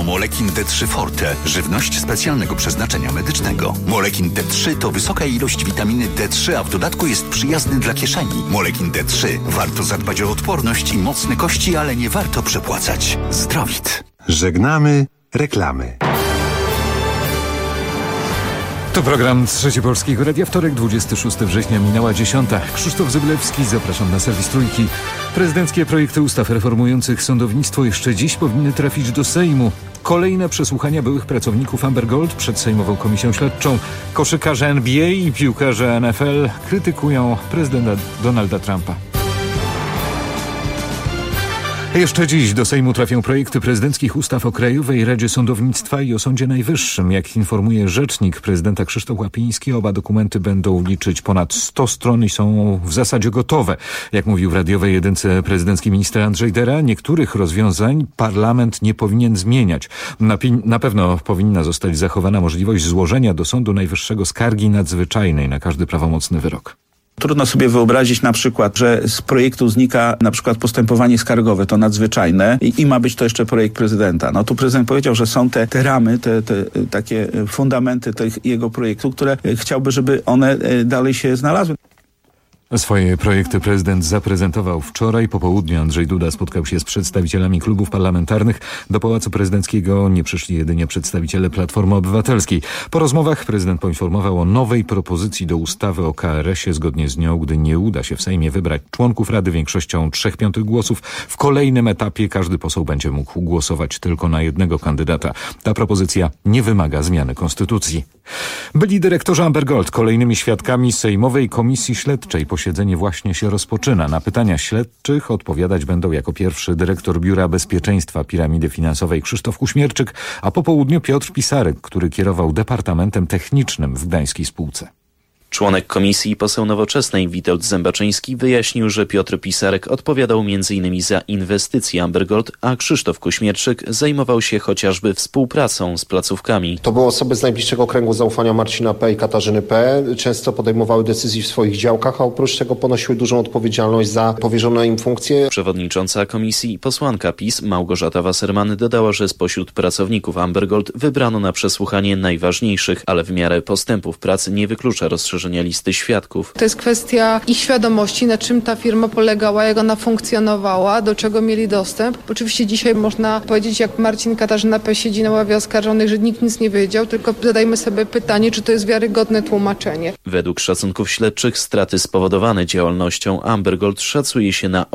o Molekin D3 Forte, żywność specjalnego przeznaczenia medycznego. Molekin D3 to wysoka ilość witaminy D3, a w dodatku jest przyjazny dla kieszeni. Molekin D3. Warto zadbać o odporność i mocne kości, ale nie warto przepłacać. Zdrowit. Żegnamy reklamy. To program Trzeci Polskiego Radia. Wtorek, 26 września, minęła 10. Krzysztof Zyblewski, zapraszam na serwis Trójki. Prezydenckie projekty ustaw reformujących sądownictwo jeszcze dziś powinny trafić do Sejmu. Kolejne przesłuchania byłych pracowników Amber Gold przed Sejmową Komisją Śledczą. Koszykarze NBA i piłkarze NFL krytykują prezydenta Donalda Trumpa. Jeszcze dziś do Sejmu trafią projekty prezydenckich ustaw o Krajowej Radzie Sądownictwa i o Sądzie Najwyższym. Jak informuje rzecznik prezydenta Krzysztof Łapiński, oba dokumenty będą liczyć ponad 100 stron i są w zasadzie gotowe. Jak mówił w radiowej jedynce prezydencki minister Andrzej Dera, niektórych rozwiązań parlament nie powinien zmieniać. Na pewno powinna zostać zachowana możliwość złożenia do Sądu Najwyższego skargi nadzwyczajnej na każdy prawomocny wyrok. Trudno sobie wyobrazić na przykład, że z projektu znika na przykład postępowanie skargowe, to nadzwyczajne i ma być to jeszcze projekt prezydenta. No tu prezydent powiedział, że są te ramy, te takie fundamenty jego projektu, które chciałby, żeby one dalej się znalazły. Swoje projekty prezydent zaprezentował wczoraj. Po południu Andrzej Duda spotkał się z przedstawicielami klubów parlamentarnych. Do Pałacu Prezydenckiego nie przyszli jedynie przedstawiciele Platformy Obywatelskiej. Po rozmowach prezydent poinformował o nowej propozycji do ustawy o KRS-ie. Zgodnie z nią, gdy nie uda się w Sejmie wybrać członków Rady większością 3/5 głosów, w kolejnym etapie każdy poseł będzie mógł głosować tylko na jednego kandydata. Ta propozycja nie wymaga zmiany konstytucji. Byli dyrektorzy Amber Gold kolejnymi świadkami Sejmowej Komisji Śledczej. Posiedzenie właśnie się rozpoczyna. Na pytania śledczych odpowiadać będą jako pierwszy dyrektor Biura Bezpieczeństwa Piramidy Finansowej Krzysztof Kuśmierczyk, a po południu Piotr Pisarek, który kierował Departamentem Technicznym w gdańskiej spółce. Członek komisji i poseł Nowoczesnej Witold Zębaczyński wyjaśnił, że Piotr Pisarek odpowiadał m.in. za inwestycje Amber Gold, a Krzysztof Kuśmierczyk zajmował się chociażby współpracą z placówkami. To były osoby z najbliższego kręgu zaufania Marcina P. i Katarzyny P. Często podejmowały decyzje w swoich działkach, a oprócz tego ponosiły dużą odpowiedzialność za powierzone im funkcje. Przewodnicząca komisji, posłanka PiS Małgorzata Wasserman dodała, że spośród pracowników Amber Gold wybrano na przesłuchanie najważniejszych, ale w miarę postępów pracy nie wyklucza rozszerzenia listy świadków. To jest kwestia ich świadomości, na czym ta firma polegała, jak ona funkcjonowała, do czego mieli dostęp. Oczywiście dzisiaj można powiedzieć, jak Marcin Katarzyna P. siedzi na ławie oskarżonych, że nikt nic nie wiedział, tylko zadajmy sobie pytanie, czy to jest wiarygodne tłumaczenie. Według szacunków śledczych straty spowodowane działalnością Amber Gold szacuje się na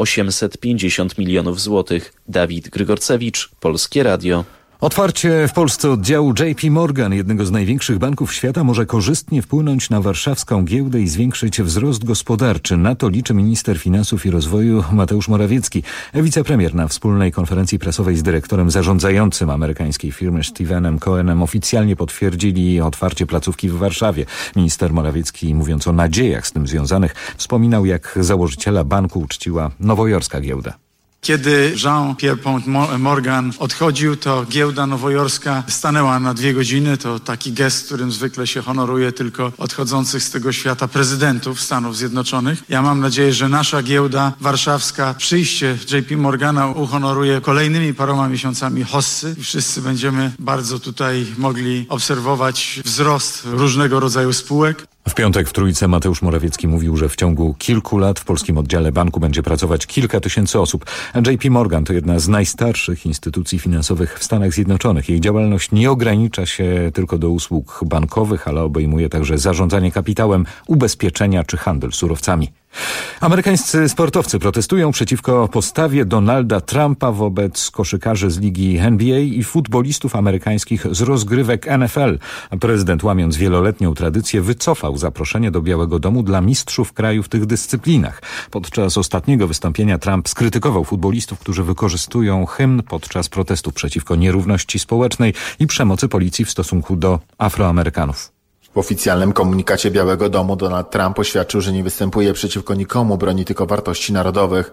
850 milionów złotych. Dawid Grygorcewicz, Polskie Radio. Otwarcie w Polsce oddziału JP Morgan, jednego z największych banków świata, może korzystnie wpłynąć na warszawską giełdę i zwiększyć wzrost gospodarczy. Na to liczy minister finansów i rozwoju Mateusz Morawiecki. Wicepremier na wspólnej konferencji prasowej z dyrektorem zarządzającym amerykańskiej firmy Stevenem Cohenem oficjalnie potwierdzili otwarcie placówki w Warszawie. Minister Morawiecki, mówiąc o nadziejach z tym związanych, wspominał, jak założyciela banku uczciła nowojorska giełda. Kiedy Jean-Pierre Morgan odchodził, to giełda nowojorska stanęła na 2 godziny. To taki gest, którym zwykle się honoruje tylko odchodzących z tego świata prezydentów Stanów Zjednoczonych. Ja mam nadzieję, że nasza giełda warszawska przyjście JP Morgana uhonoruje kolejnymi paroma miesiącami hossy. Wszyscy będziemy bardzo tutaj mogli obserwować wzrost różnego rodzaju spółek. W piątek w Trójce Mateusz Morawiecki mówił, że w ciągu kilku lat w polskim oddziale banku będzie pracować kilka tysięcy osób. JP Morgan to jedna z najstarszych instytucji finansowych w Stanach Zjednoczonych. Jej działalność nie ogranicza się tylko do usług bankowych, ale obejmuje także zarządzanie kapitałem, ubezpieczenia czy handel surowcami. Amerykańscy sportowcy protestują przeciwko postawie Donalda Trumpa wobec koszykarzy z ligi NBA i futbolistów amerykańskich z rozgrywek NFL. Prezydent, łamiąc wieloletnią tradycję, wycofał zaproszenie do Białego Domu dla mistrzów kraju w tych dyscyplinach. Podczas ostatniego wystąpienia Trump skrytykował futbolistów, którzy wykorzystują hymn podczas protestów przeciwko nierówności społecznej i przemocy policji w stosunku do Afroamerykanów. W oficjalnym komunikacie Białego Domu Donald Trump oświadczył, że nie występuje przeciwko nikomu, broni tylko wartości narodowych.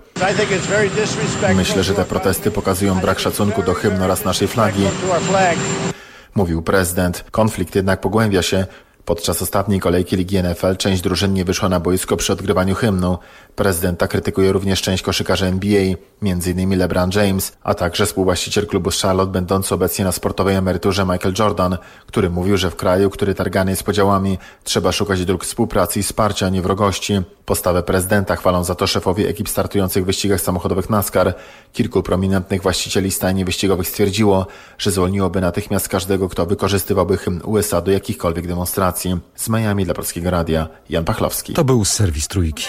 Myślę, że te protesty pokazują brak szacunku do hymnu oraz naszej flagi, mówił prezydent. Konflikt jednak pogłębia się. Podczas ostatniej kolejki Ligi NFL część drużyn nie wyszła na boisko przy odgrywaniu hymnu. Prezydenta krytykuje również część koszykarzy NBA, m.in. LeBron James, a także współwłaściciel klubu Charlotte, będący obecnie na sportowej emeryturze Michael Jordan, który mówił, że w kraju, który targany jest podziałami, trzeba szukać dróg współpracy i wsparcia, a nie wrogości. Postawę prezydenta chwalą za to szefowie ekip startujących w wyścigach samochodowych NASCAR. Kilku prominentnych właścicieli stajni wyścigowych stwierdziło, że zwolniłoby natychmiast każdego, kto wykorzystywałby hymn USA do jakichkolwiek demonstracji. Z Miami dla Polskiego Radia, Jan Pachlowski. To był serwis Trójki.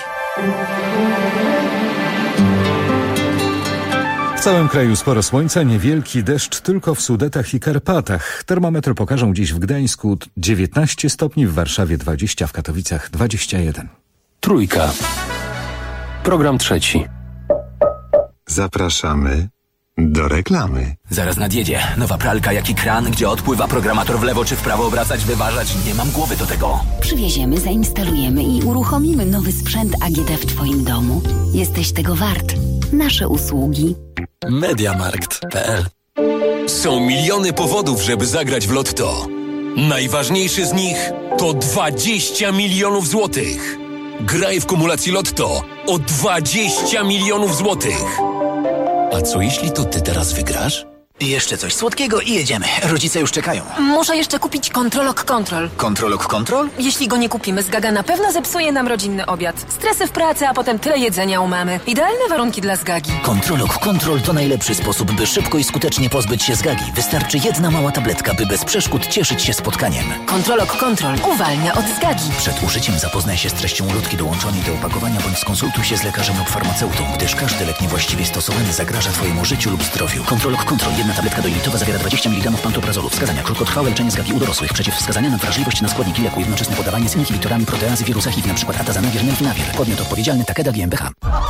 W całym kraju sporo słońca, niewielki deszcz tylko w Sudetach i Karpatach. Termometry pokażą dziś w Gdańsku 19 stopni, w Warszawie 20, w Katowicach 21. Trójka. Program trzeci. Zapraszamy do reklamy. Zaraz nadjedzie. Nowa pralka jak i kran, gdzie odpływa programator w lewo czy w prawo obracać, wyważać. Nie mam głowy do tego. Przywieziemy, zainstalujemy i uruchomimy nowy sprzęt AGD w Twoim domu. Jesteś tego wart. Nasze usługi. Mediamarkt.pl. Są miliony powodów, żeby zagrać w Lotto. Najważniejszy z nich to 20 milionów złotych. Graj w kumulacji Lotto o 20 milionów złotych. A co jeśli to ty teraz wygrasz? Jeszcze coś słodkiego i jedziemy. Rodzice już czekają. Muszę jeszcze kupić Kontrolok Kontrol. Kontrolok Kontrol? Jeśli go nie kupimy, Zgaga na pewno zepsuje nam rodzinny obiad. Stresy w pracy, a potem tyle jedzenia u mamy. Idealne warunki dla Zgagi. Kontrolok Kontrol to najlepszy sposób, by szybko i skutecznie pozbyć się Zgagi. Wystarczy jedna mała tabletka, by bez przeszkód cieszyć się spotkaniem. Kontrolok Kontrol uwalnia od Zgagi. Przed użyciem zapoznaj się z treścią ulotki dołączonej do opakowania bądź skonsultuj się z lekarzem lub farmaceutą, gdyż każdy lek niewłaściwie stosowany zagraża Twojemu życiu lub zdrowiu. Kontrolok Kontrol. Jedna tabletka dojlitowa zawiera 20 mg pantoprazolu. Wskazania: krótkotrwałe leczenie Zgagi u dorosłych. Przeciwwskazania na wrażliwość na składniki leku. Jednoczesne podawanie z inhibitorami proteazy wirusa HIV, np. atazanawir, nelfinawir. Podmiot odpowiedzialny: Takeda GmbH.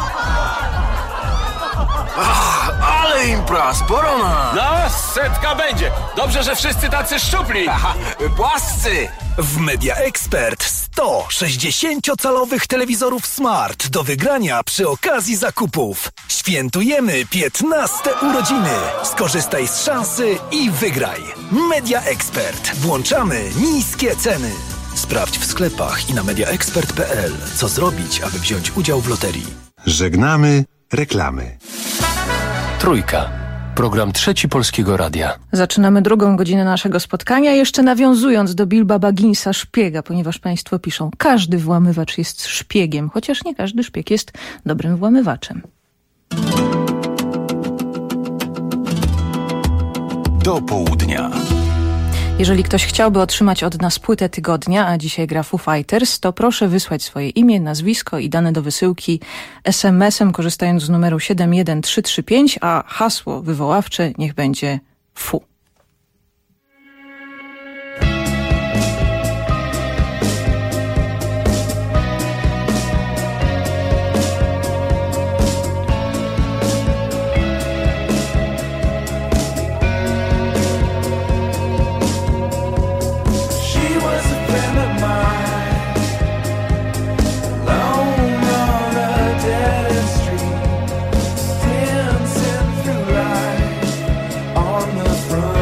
Ale impra, sporo ma! No, setka będzie. Dobrze, że wszyscy tacy szczupli. Aha, płascy! W Media Expert 100 60-calowych telewizorów smart do wygrania przy okazji zakupów. Świętujemy 15 urodziny. Skorzystaj z szansy i wygraj. Media Expert. Włączamy niskie ceny. Sprawdź w sklepach i na mediaexpert.pl, co zrobić, aby wziąć udział w loterii. Żegnamy reklamy. Trójka. Program trzeci Polskiego Radia. Zaczynamy drugą godzinę naszego spotkania, jeszcze nawiązując do Bilba Bagginsa, szpiega, ponieważ państwo piszą, każdy włamywacz jest szpiegiem, chociaż nie każdy szpieg jest dobrym włamywaczem. Do południa. Jeżeli ktoś chciałby otrzymać od nas płytę tygodnia, a dzisiaj gra Foo Fighters, to proszę wysłać swoje imię, nazwisko i dane do wysyłki SMS-em, korzystając z numeru 71335, a hasło wywoławcze niech będzie FU. Front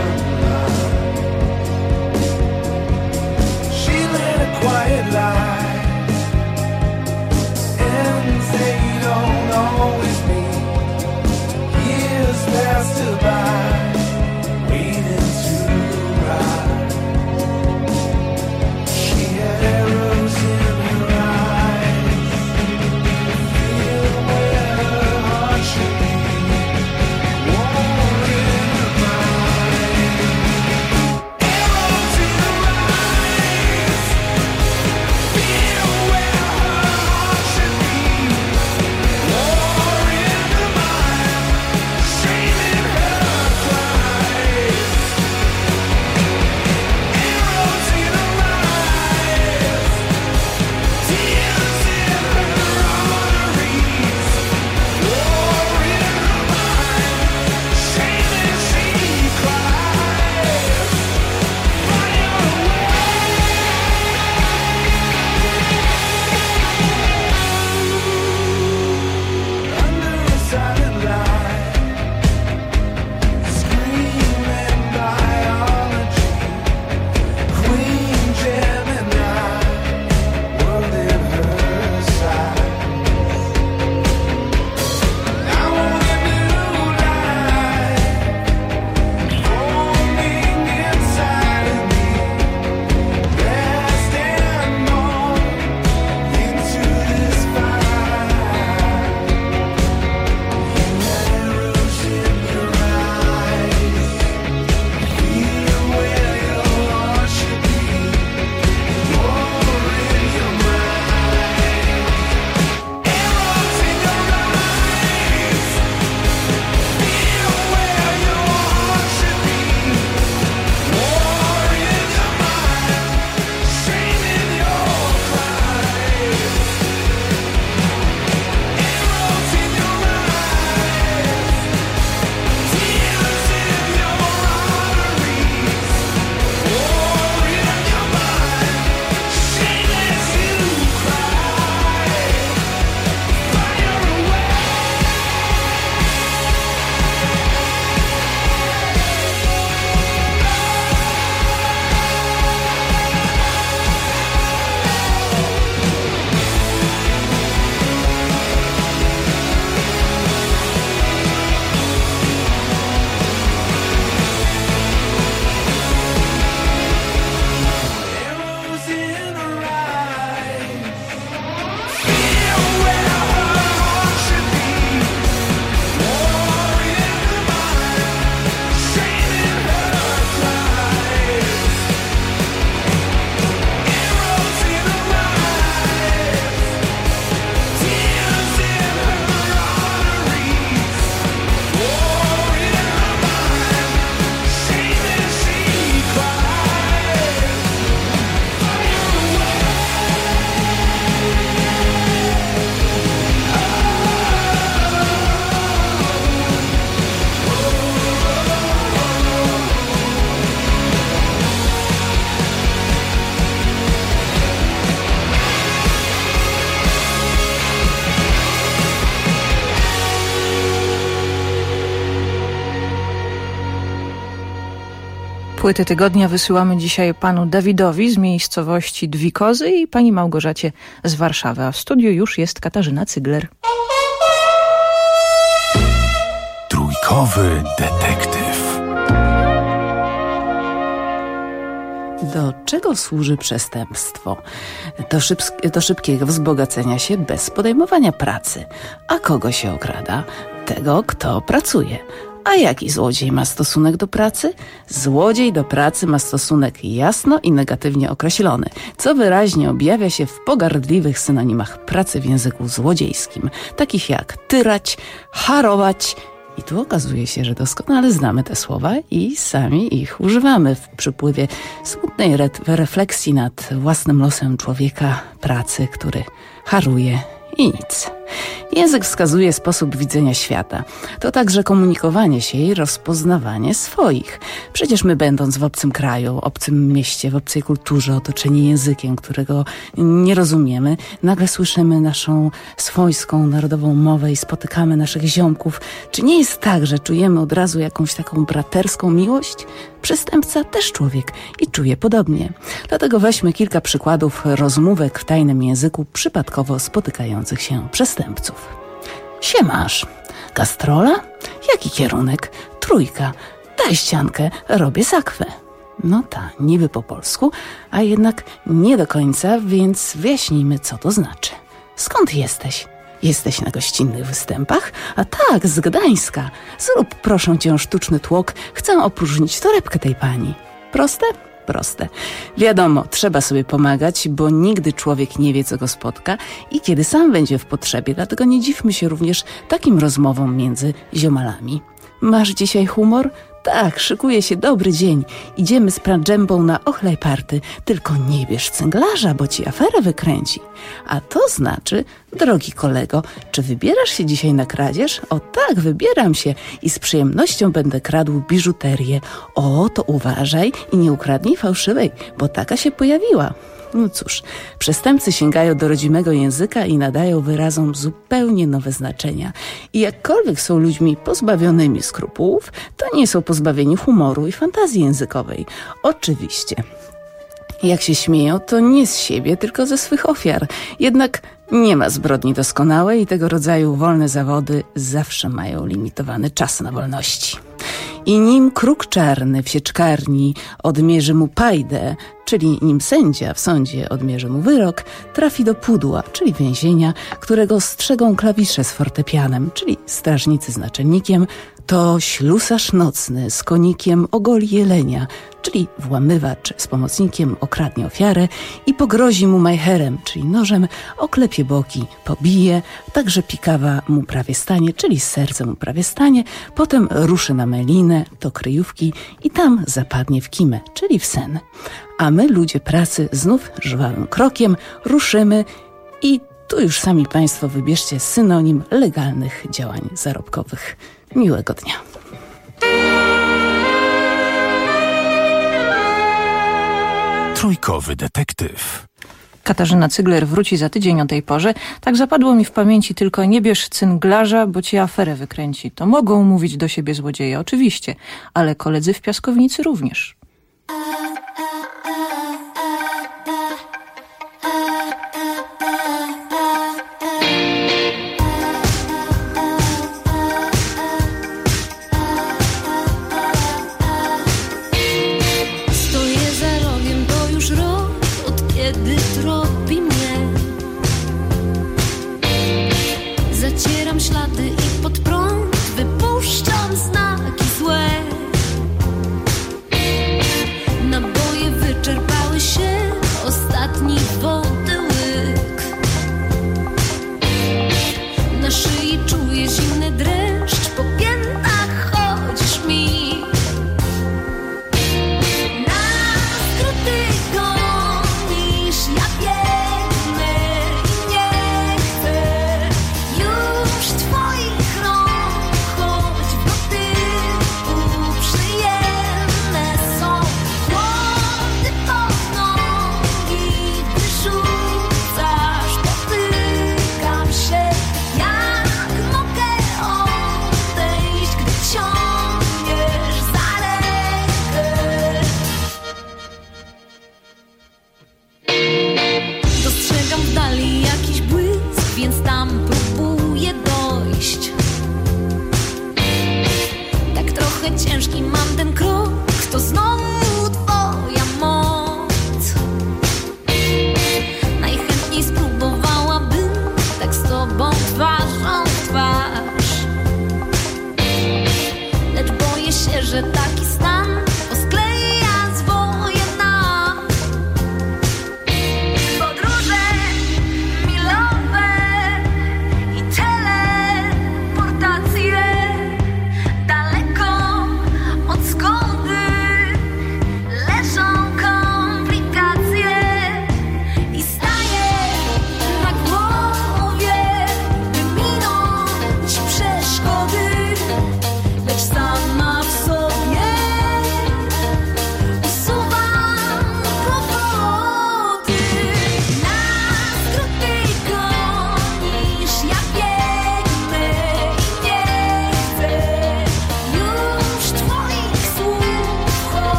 Płyty tygodnia wysyłamy dzisiaj panu Dawidowi z miejscowości Dwikozy i pani Małgorzacie z Warszawy, a w studiu już jest Katarzyna Cygler. Trójkowy detektyw. Do czego służy przestępstwo? Do szybkiego wzbogacenia się bez podejmowania pracy. A kogo się okrada? Tego, kto pracuje. A jaki złodziej ma stosunek do pracy? Złodziej do pracy ma stosunek jasno i negatywnie określony, co wyraźnie objawia się w pogardliwych synonimach pracy w języku złodziejskim, takich jak tyrać, harować. I tu okazuje się, że doskonale znamy te słowa i sami ich używamy w przypływie smutnej refleksji nad własnym losem człowieka pracy, który haruje i nic. Język wskazuje sposób widzenia świata. To także komunikowanie się i rozpoznawanie swoich. Przecież my, będąc w obcym kraju, obcym mieście, w obcej kulturze, otoczeni językiem, którego nie rozumiemy, nagle słyszymy naszą swojską, narodową mowę i spotykamy naszych ziomków. Czy nie jest tak, że czujemy od razu jakąś taką braterską miłość? Przestępca też człowiek i czuje podobnie. Dlatego weźmy kilka przykładów rozmówek w tajnym języku przypadkowo spotykających się przestępców. Siemasz. Gastrola? Jaki kierunek? Trójka. Daj ściankę, robię sakwę. No ta, niby po polsku, a jednak nie do końca, więc wyjaśnijmy, co to znaczy. Skąd jesteś? Jesteś na gościnnych występach? A tak, z Gdańska. Zrób, proszę cię, sztuczny tłok. Chcę opróżnić torebkę tej pani. Proste? Proste. Wiadomo, trzeba sobie pomagać, bo nigdy człowiek nie wie, co go spotka i kiedy sam będzie w potrzebie, dlatego nie dziwmy się również takim rozmowom między ziomalami. Masz dzisiaj humor? Tak, szykuje się dobry dzień. Idziemy z pradżembą na ochlej party. Tylko nie bierz cęglarza, bo ci aferę wykręci. A to znaczy, drogi kolego, czy wybierasz się dzisiaj na kradzież? O tak, wybieram się i z przyjemnością będę kradł biżuterię. O, to uważaj i nie ukradnij fałszywej, bo taka się pojawiła. No cóż, przestępcy sięgają do rodzimego języka i nadają wyrazom zupełnie nowe znaczenia. I jakkolwiek są ludźmi pozbawionymi skrupułów, to nie są pozbawieni humoru i fantazji językowej. Oczywiście. Jak się śmieją, to nie z siebie, tylko ze swych ofiar. Jednak nie ma zbrodni doskonałej i tego rodzaju wolne zawody zawsze mają limitowany czas na wolności. I nim kruk czarny w sieczkarni odmierzy mu pajdę, czyli nim sędzia w sądzie odmierzy mu wyrok, trafi do pudła, czyli więzienia, którego strzegą klawisze z fortepianem, czyli strażnicy z naczelnikiem, to ślusarz nocny z konikiem ogoli jelenia, czyli włamywacz z pomocnikiem okradnie ofiarę i pogrozi mu majcherem, czyli nożem, oklepie boki, pobije, także pikawa mu prawie stanie, czyli serce mu prawie stanie, potem ruszy na melinę do kryjówki i tam zapadnie w kimę, czyli w sen. A my, ludzie pracy, znów żwawym krokiem ruszymy i tu już sami Państwo wybierzcie synonim legalnych działań zarobkowych. Miłego dnia. Trójkowy detektyw. Katarzyna Cygler wróci za tydzień o tej porze. Tak zapadło mi w pamięci tylko: nie bierz cynglarza, bo ci aferę wykręci. To mogą mówić do siebie złodzieje, oczywiście, ale koledzy w piaskownicy również. Zacieram ślady i pod prąd wypuszczam znaki złe. Naboje wyczerpały się, ostatni wody łyk. Na szyi czuję zimny dreszcz, po piętach chodzisz mi. Na skróty gonisz, ja biegnę i nie chcę już twoich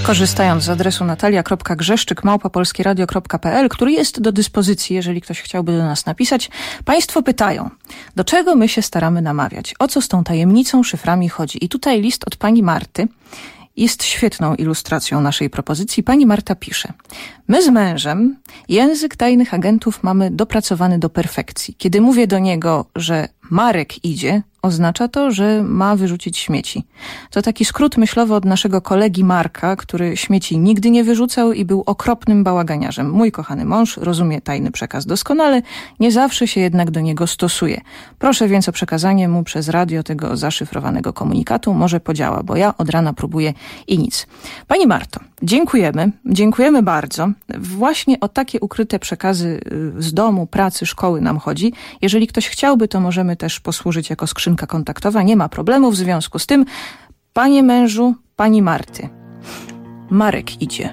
Korzystając z adresu natalia.grzeszczyk@polskieradio.pl, który jest do dyspozycji, jeżeli ktoś chciałby do nas napisać, państwo pytają, do czego my się staramy namawiać? O co z tą tajemnicą, szyframi chodzi? I tutaj list od pani Marty jest świetną ilustracją naszej propozycji. Pani Marta pisze: my z mężem język tajnych agentów mamy dopracowany do perfekcji. Kiedy mówię do niego, że Marek idzie, oznacza to, że ma wyrzucić śmieci. To taki skrót myślowy od naszego kolegi Marka, który śmieci nigdy nie wyrzucał i był okropnym bałaganiarzem. Mój kochany mąż rozumie tajny przekaz doskonale, nie zawsze się jednak do niego stosuje. Proszę więc o przekazanie mu przez radio tego zaszyfrowanego komunikatu. Może podziała, bo ja od rana próbuję i nic. Pani Marto, dziękujemy bardzo. Właśnie o takie ukryte przekazy z domu, pracy, szkoły nam chodzi. Jeżeli ktoś chciałby, to możemy też posłużyć jako skrzynka kontaktowa. Nie ma problemu w związku z tym. Panie mężu, pani Marty, Marek idzie.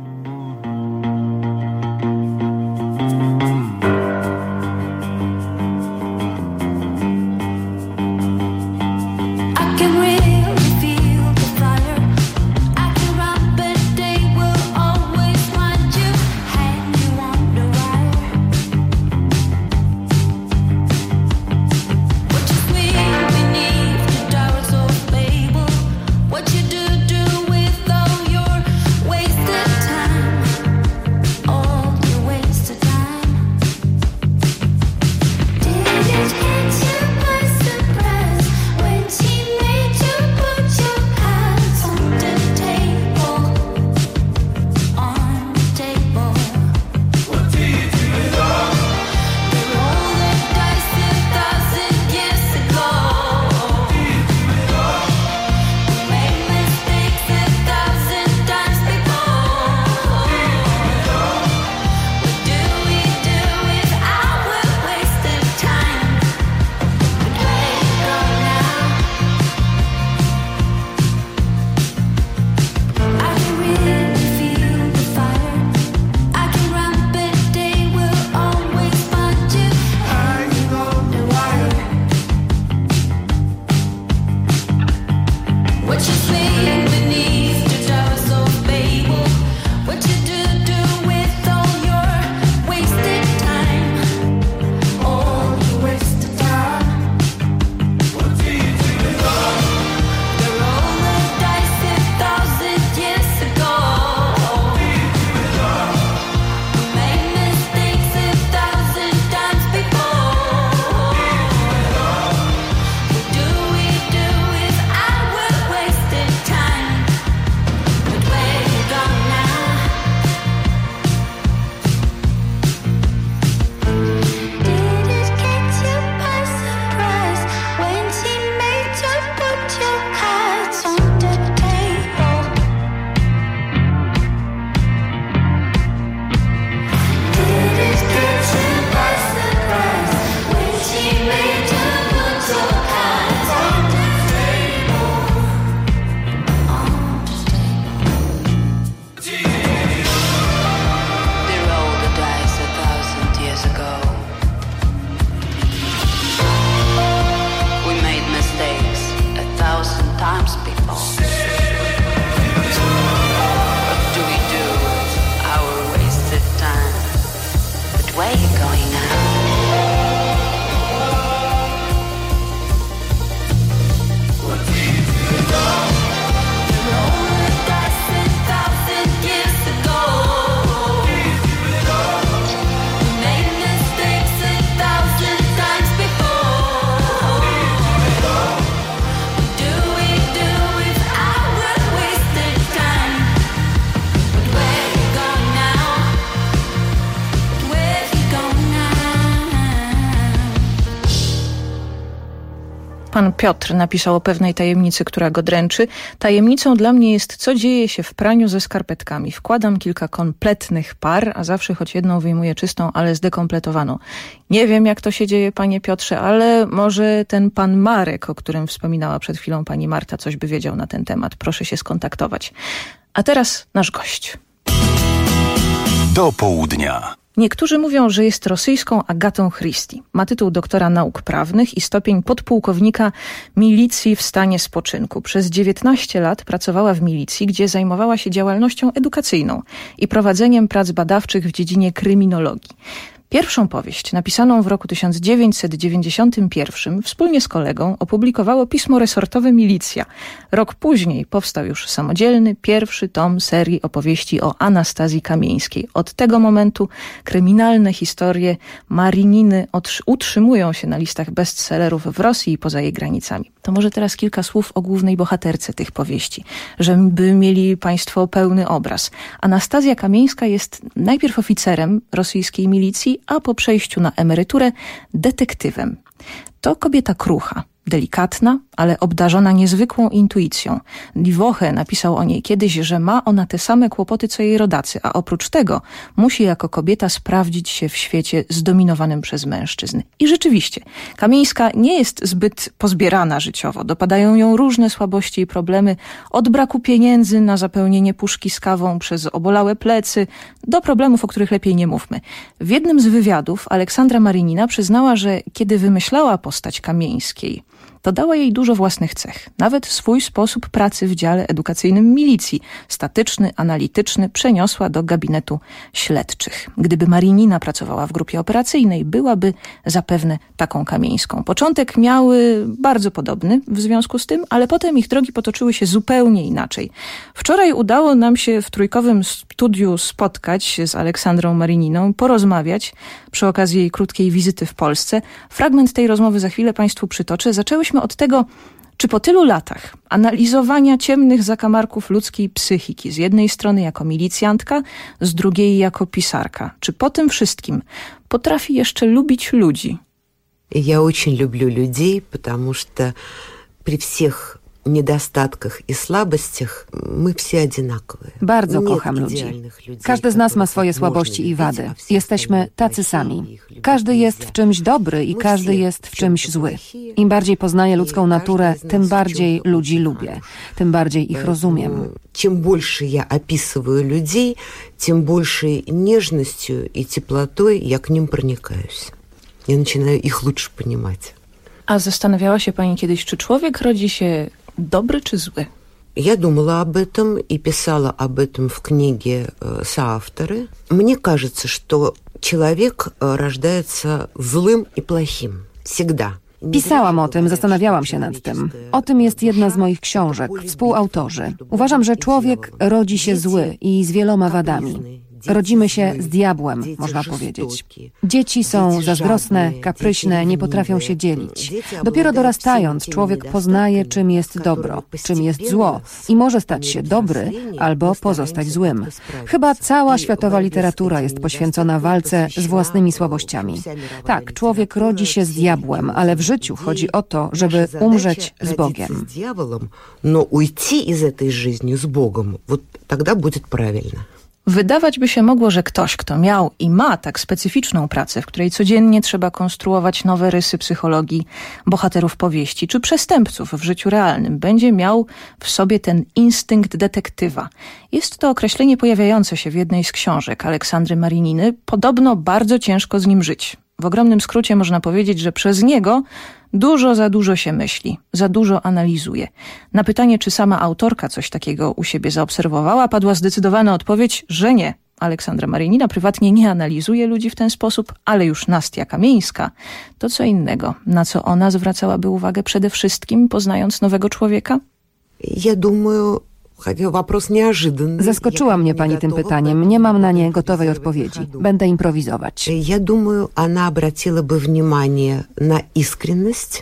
Pan Piotr napisał o pewnej tajemnicy, która go dręczy. Tajemnicą dla mnie jest, co dzieje się w praniu ze skarpetkami. Wkładam kilka kompletnych par, a zawsze choć jedną wyjmuję czystą, ale zdekompletowaną. Nie wiem, jak to się dzieje, panie Piotrze, ale może ten pan Marek, o którym wspominała przed chwilą pani Marta, coś by wiedział na ten temat. Proszę się skontaktować. A teraz nasz gość. Do południa. Niektórzy mówią, że jest rosyjską Agatą Christie. Ma tytuł doktora nauk prawnych i stopień podpułkownika milicji w stanie spoczynku. Przez 19 lat pracowała w milicji, gdzie zajmowała się działalnością edukacyjną i prowadzeniem prac badawczych w dziedzinie kryminologii. Pierwszą powieść, napisaną w roku 1991, wspólnie z kolegą opublikowało pismo resortowe Milicja. Rok później powstał już samodzielny, pierwszy tom serii opowieści o Anastazji Kamieńskiej. Od tego momentu kryminalne historie Marininy utrzymują się na listach bestsellerów w Rosji i poza jej granicami. To może teraz kilka słów o głównej bohaterce tych powieści, żeby mieli Państwo pełny obraz. Anastazja Kamieńska jest najpierw oficerem rosyjskiej milicji, a po przejściu na emeryturę detektywem. To kobieta krucha, delikatna, ale obdarzona niezwykłą intuicją. Divoche napisał o niej kiedyś, że ma ona te same kłopoty co jej rodacy, a oprócz tego musi jako kobieta sprawdzić się w świecie zdominowanym przez mężczyzn. I rzeczywiście, Kamieńska nie jest zbyt pozbierana życiowo. Dopadają ją różne słabości i problemy, od braku pieniędzy na zapełnienie puszki z kawą przez obolałe plecy, do problemów, o których lepiej nie mówmy. W jednym z wywiadów Aleksandra Marinina przyznała, że kiedy wymyślała postać Kamieńskiej, to dała jej dużo własnych cech. Nawet swój sposób pracy w dziale edukacyjnym milicji, statyczny, analityczny, przeniosła do gabinetu śledczych. Gdyby Marinina pracowała w grupie operacyjnej, byłaby zapewne taką Kamieńską. Początek miały bardzo podobny w związku z tym, ale potem ich drogi potoczyły się zupełnie inaczej. Wczoraj udało nam się w trójkowym studiu spotkać z Aleksandrą Marininą, porozmawiać przy okazji jej krótkiej wizyty w Polsce. Fragment tej rozmowy za chwilę Państwu przytoczę. Zaczęłyśmy od tego, czy po tylu latach analizowania ciemnych zakamarków ludzkiej psychiki, z jednej strony jako milicjantka, z drugiej jako pisarka, czy po tym wszystkim potrafi jeszcze lubić ludzi? Я очень люблю людей, потому что при всех niedostatkach i słabościach my wszyscy одинаковые. Bardzo kocham ludzi. Każdy z nas ma swoje słabości i wady. Jesteśmy tacy sami. Każdy jest w czymś dobry i każdy jest w czymś zły. Im bardziej poznaję ludzką naturę, tym bardziej ludzi lubię. Tym bardziej ich rozumiem. Чем больше я описываю людей, тем большей нежностью и теплотой я к ним проникаюсь. Я начинаю их лучше понимать. A zastanawiała się Pani kiedyś, czy człowiek rodzi się dobry czy zły? Я думала об этом и писала об этом в книге соавторы. Мне кажется, что человек рождается злым и плохим. Всегда. Pisałam o tym, zastanawiałam się nad tym. O tym jest jedna z moich książek, współautorzy. Uważam, że człowiek rodzi się zły i z wieloma wadami. Rodzimy się z diabłem, można powiedzieć. Dzieci są zazdrosne, kapryśne, nie potrafią się dzielić. Dopiero dorastając, człowiek poznaje, czym jest dobro, czym jest zło i może stać się dobry albo pozostać złym. Chyba cała światowa literatura jest poświęcona walce z własnymi słabościami. Tak, człowiek rodzi się z diabłem, ale w życiu chodzi o to, żeby umrzeć z Bogiem. No ujти из этой жизни с Богом, вот тогда будет правильно. Wydawać by się mogło, że ktoś, kto miał i ma tak specyficzną pracę, w której codziennie trzeba konstruować nowe rysy psychologii bohaterów powieści czy przestępców w życiu realnym, będzie miał w sobie ten instynkt detektywa. Jest to określenie pojawiające się w jednej z książek Aleksandry Marininy. Podobno bardzo ciężko z nim żyć. W ogromnym skrócie można powiedzieć, że przez niego za dużo się myśli, za dużo analizuje. Na pytanie, czy sama autorka coś takiego u siebie zaobserwowała, padła zdecydowana odpowiedź, że nie. Aleksandra Marinina prywatnie nie analizuje ludzi w ten sposób, ale już Nastia Kamieńska to co innego. Na co ona zwracałaby uwagę przede wszystkim, poznając nowego człowieka? Ja думаю, zaskoczyła mnie pani tym pytaniem. Nie mam na nie gotowej odpowiedzi. Będę improwizować. Ja думаю, она обратила бы внимание на искренность.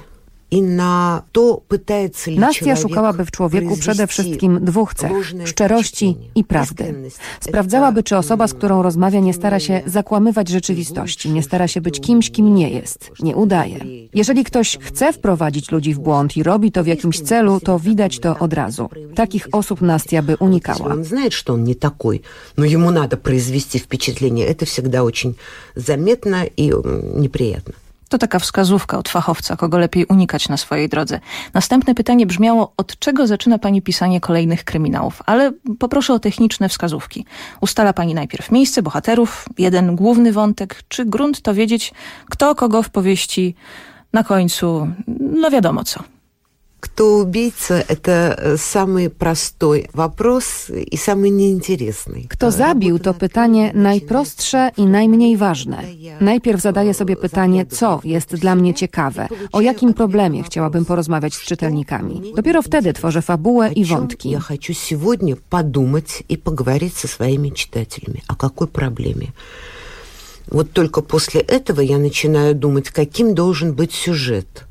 Nastia szukałaby w człowieku przede wszystkim dwóch cech: szczerości i prawdy. Sprawdzałaby, czy osoba, z którą rozmawia, nie stara się zakłamywać rzeczywistości, nie stara się być kimś, kim nie jest, nie udaje. Jeżeli ktoś chce wprowadzić ludzi w błąd i robi to w jakimś celu, to widać to od razu. Takich osób Nastia by unikała. On wie, że on nie taki, no jemu trzeba произвести wpечатление. To всегда очень заметно и неприятно. To taka wskazówka od fachowca, kogo lepiej unikać na swojej drodze. Następne pytanie brzmiało, od czego zaczyna pani pisanie kolejnych kryminałów? Ale poproszę o techniczne wskazówki. Ustala pani najpierw miejsce, bohaterów, jeden główny wątek, czy grunt to wiedzieć, kto kogo w powieści na końcu, no wiadomo co. Кто убийца – это самый простой вопрос и самый неинтересный. Kto zabił, to pytanie najprostsze i najmniej ważne. Najpierw zadaję sobie pytanie, co jest dla mnie ciekawe, o jakim problemie chciałabym porozmawiać z czytelnikami. Dopiero wtedy tworzę fabułę i wątki. Я хочу сегодня подумать и поговорить со своими читателями. О какой проблеме? Вот только после этого я начинаю думать, каким должен быть сюжет,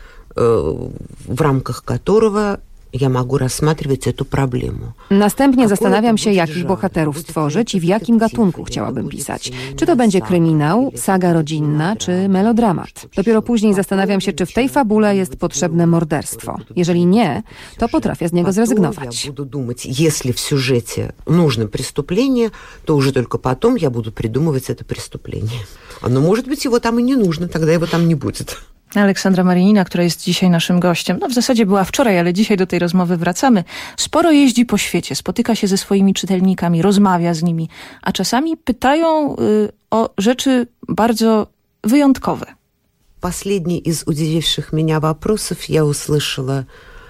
w ramach którego ja mogę rozpatrywać tę problemę. Następnie zastanawiam się, jakich bohaterów stworzyć i w jakim gatunku chciałabym pisać. Czy to będzie kryminał, saga rodzinna, czy melodramat. Dopiero później zastanawiam się, czy w tej fabule jest potrzebne morderstwo. Jeżeli nie, to potrafię z niego zrezygnować. Ja budu думать, jeśli w сюжете нужно преступление, to już tylko potem ja budu придумывать это преступление. No może być его tam i nie нужно, тогда его tam nie będzie. Aleksandra Marinina, która jest dzisiaj naszym gościem, w zasadzie była wczoraj, ale dzisiaj do tej rozmowy wracamy. Sporo jeździ po świecie, spotyka się ze swoimi czytelnikami, rozmawia z nimi, a czasami pytają o rzeczy bardzo wyjątkowe. Последний из удививших меня вопросов я услышала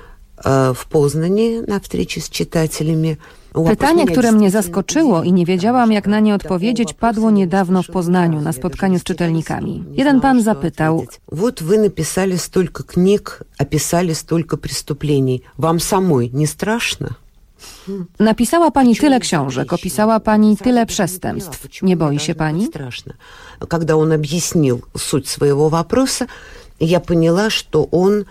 в Познане на встрече с читателями. Pytanie, które mnie zaskoczyło i nie wiedziałam, jak na nie odpowiedzieć, padło niedawno w Poznaniu na spotkaniu z czytelnikami. Jeden pan zapytał: Вот вы написали столько книг, описали столько преступлений. Вам самой не страшно? Napisała pani tyle książek, opisała pani tyle przestępstw. Nie boi się pani? Когда он объяснил суть своего вопроса, я поняла, что он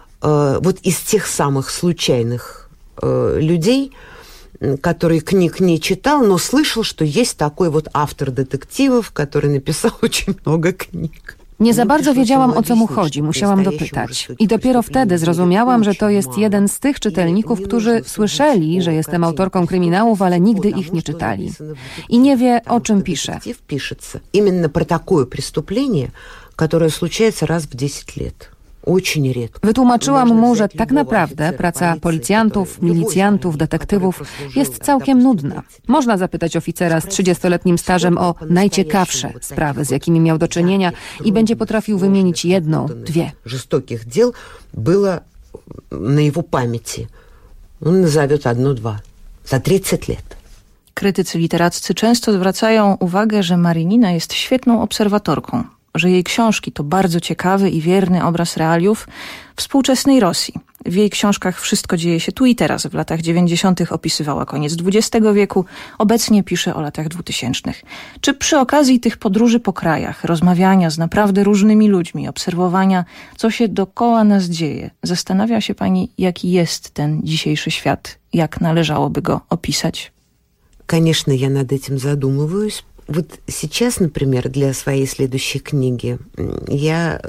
вот из тех самых случайных людей, который книг не читал, но слышал, что есть такой вот автор детективов, который написал очень много книг. Nie za bardzo wiedziałam, o co mu chodzi, musiałam dopytać. I dopiero wtedy zrozumiałam, że to jest jeden z tych czytelników, którzy słyszeli, że jestem autorką kryminałów, ale nigdy ich nie czytali. I nie wie, o czym piszę. Именно про такое преступление, которое случается раз в 10 лет. Wytłumaczyłam mu, że tak naprawdę praca policjantów, milicjantów, detektywów jest całkiem nudna. Można zapytać oficera z 30-letnim stażem o najciekawsze sprawy, z jakimi miał do czynienia i będzie potrafił wymienić jedną, dwie. Жестоких дел было на его памяти. Он назовет одну-два. За 30 лет. Krytycy literaccy często zwracają uwagę, że Marinina jest świetną obserwatorką, że jej książki to bardzo ciekawy i wierny obraz realiów współczesnej Rosji. W jej książkach wszystko dzieje się tu i teraz. W latach 90. opisywała koniec XX wieku, obecnie pisze o latach 2000. Czy przy okazji tych podróży po krajach, rozmawiania z naprawdę różnymi ludźmi, obserwowania, co się dookoła nas dzieje, zastanawia się pani, jaki jest ten dzisiejszy świat, jak należałoby go opisać? Конечно, я над этим задумываюсь. Вот сейчас, например, для своей следующей книги я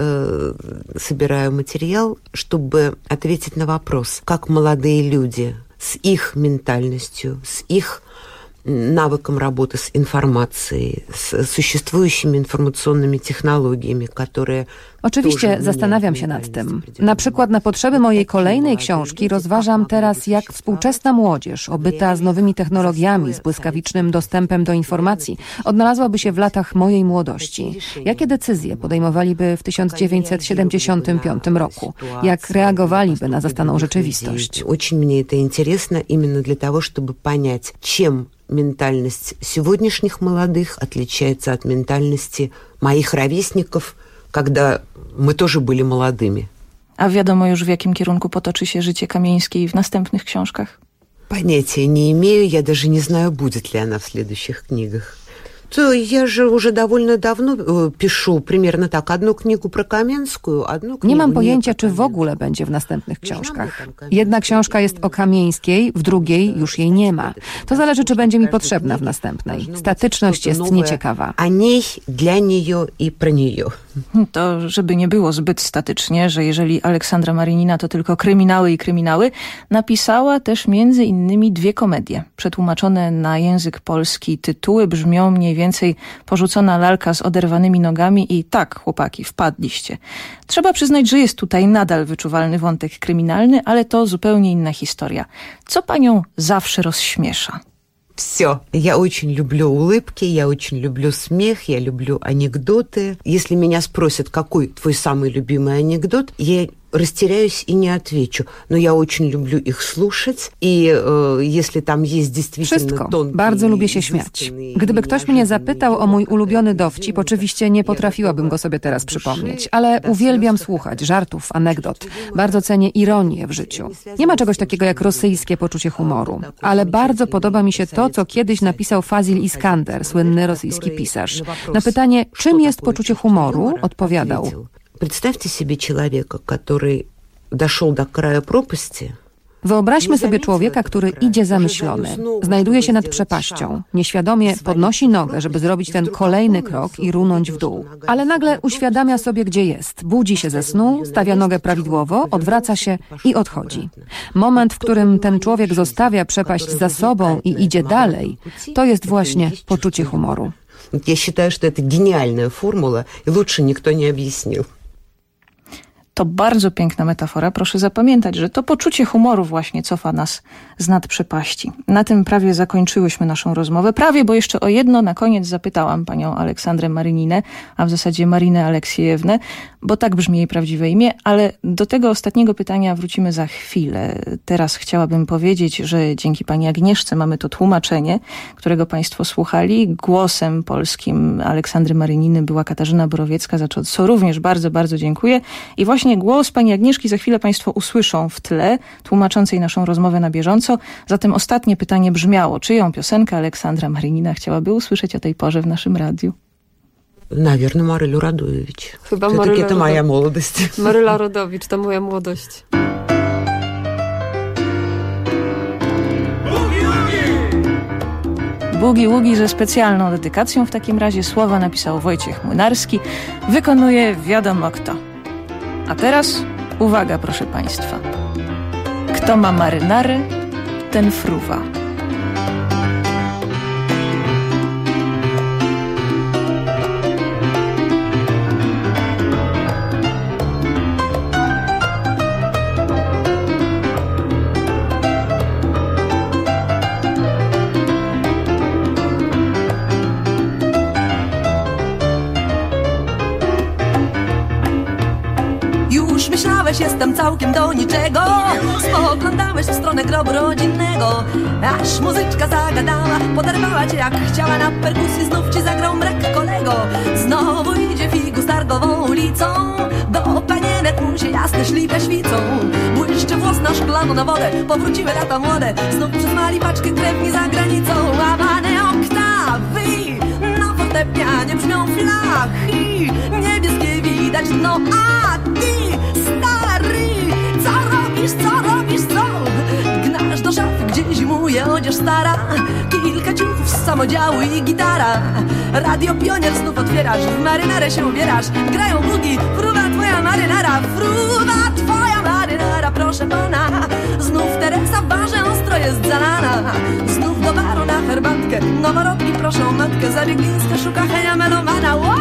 собираю материал, чтобы ответить на вопрос, как молодые люди с их ментальностью, с их навыком работы с информацией, с существующими информационными технологиями, которые... Oczywiście zastanawiam się nad tym. Na przykład na potrzeby mojej kolejnej książki rozważam teraz, jak współczesna młodzież, obyta z nowymi technologiami, z błyskawicznym dostępem do informacji, odnalazłaby się w latach mojej młodości. Jakie decyzje podejmowaliby w 1975 roku? Jak reagowaliby na zastaną rzeczywistość? Очень мне это интересно именно для того, чтобы понять, чем ментальность сегодняшних молодых отличается от ментальности моих ровесников, когда мы тоже были молодыми. A wiadomo już, w jakim kierunku potoczy się życie Kamieńskiej w następnych książkach? Понятия не имею, я даже не знаю, будет ли она в следующих книгах. То я же уже довольно давно пишу примерно так, одну книгу про Каменскую, одну книгу... Nie mam pojęcia, czy w ogóle będzie w następnych książkach. Jedna książka jest o Kamieńskiej, w drugiej już jej nie ma. To zależy, czy będzie mi potrzebna w następnej. Statyczność jest nieciekawa. О ней, для нее и про нее. To żeby nie było zbyt statycznie, że jeżeli Aleksandra Marinina to tylko kryminały i kryminały, napisała też między innymi 2 komedie. Przetłumaczone na język polski tytuły brzmią mniej więcej Porzucona lalka z oderwanymi nogami i tak, chłopaki, wpadliście. Trzeba przyznać, że jest tutaj nadal wyczuwalny wątek kryminalny, ale to zupełnie inna historia. Co panią zawsze rozśmiesza? Все. Я очень люблю улыбки, я очень люблю смех, я люблю анекдоты. Если меня спросят, какой твой самый любимый анекдот, я растеряюсь и не отвечу. Но я очень люблю их слушать. И если там есть действительно Wszystko. Bardzo lubię się śmiać. Gdyby ktoś mnie zapytał o mój ulubiony dowcip, oczywiście nie potrafiłabym go sobie teraz przypomnieć, ale uwielbiam słuchać żartów, anegdot. Bardzo cenię ironię w życiu. Nie ma czegoś takiego jak rosyjskie poczucie humoru, ale bardzo podoba mi się to, co kiedyś napisał Fazil Iskander, słynny rosyjski pisarz. Na pytanie, czym jest poczucie humoru, odpowiadał: Представьте себе человека, который дошел до края пропасти. Wyobraźmy sobie człowieka, który idzie zamyślony, znajduje się nad przepaścią, nieświadomie podnosi nogę, żeby zrobić ten kolejny krok i runąć w dół. Ale nagle uświadamia sobie, gdzie jest, budzi się ze snu, stawia nogę prawidłowo, odwraca się i odchodzi. Moment, w którym ten człowiek zostawia przepaść za sobą i idzie dalej, to jest właśnie poczucie humoru. Я считаю, что это гениальная формула, и лучше никто не объяснил. To bardzo piękna metafora. Proszę zapamiętać, że to poczucie humoru właśnie cofa nas z nad przepaści. Na tym prawie zakończyłyśmy naszą rozmowę. Prawie, bo jeszcze o jedno na koniec zapytałam panią Aleksandrę Maryninę, a w zasadzie Marinę Aleksiejewnę, bo tak brzmi jej prawdziwe imię, ale do tego ostatniego pytania wrócimy za chwilę. Teraz chciałabym powiedzieć, że dzięki pani Agnieszce mamy to tłumaczenie, którego państwo słuchali. Głosem polskim Aleksandry Maryniny była Katarzyna Borowiecka, za co również bardzo, bardzo dziękuję. I właśnie głos pani Agnieszki za chwilę państwo usłyszą w tle, tłumaczącej naszą rozmowę na bieżąco. Zatem ostatnie pytanie brzmiało, czyją piosenkę Aleksandra Marynina chciałaby usłyszeć o tej porze w naszym radiu? Наверное, Марылю Радович. Chyba Это моя молодость. Maryla Rodowicz, to moja młodość. Bugi Wugi ze specjalną dedykacją w takim razie. Słowa napisał Wojciech Młynarski. Wykonuje wiadomo kto. A teraz uwaga, proszę państwa. Kto ma marynarę, ten fruwa. Jestem całkiem do niczego. Spoglądałeś w stronę grobu rodzinnego, aż muzyczka zagadała, poderwała cię jak chciała. Na perkusji znów ci zagrał mrek kolego. Znowu idzie figus targową ulicą, do panienek mu się jasne ślipia świcą. Błyszczy włos na szklaną na wodę, powróciły lata młode, znów przez mali paczkę krewni za granicą. Łamane oktawy na fortepianie brzmią flachy, niebieskie widać dno, a ty co robisz, co? Gnasz do szafy, gdzie zimuje odzież stara, kilka ciuchów z samodziału i gitara. Radio Pionier znów otwierasz, w marynarę się ubierasz, grają bugi, fruwa twoja marynara, fruwa twoja marynara, proszę pana. Znów Teresa w barze ostro jest zalana, znów do baru na herbatkę, noworodki proszą matkę, Zabieglińska szuka henia melomana, wow!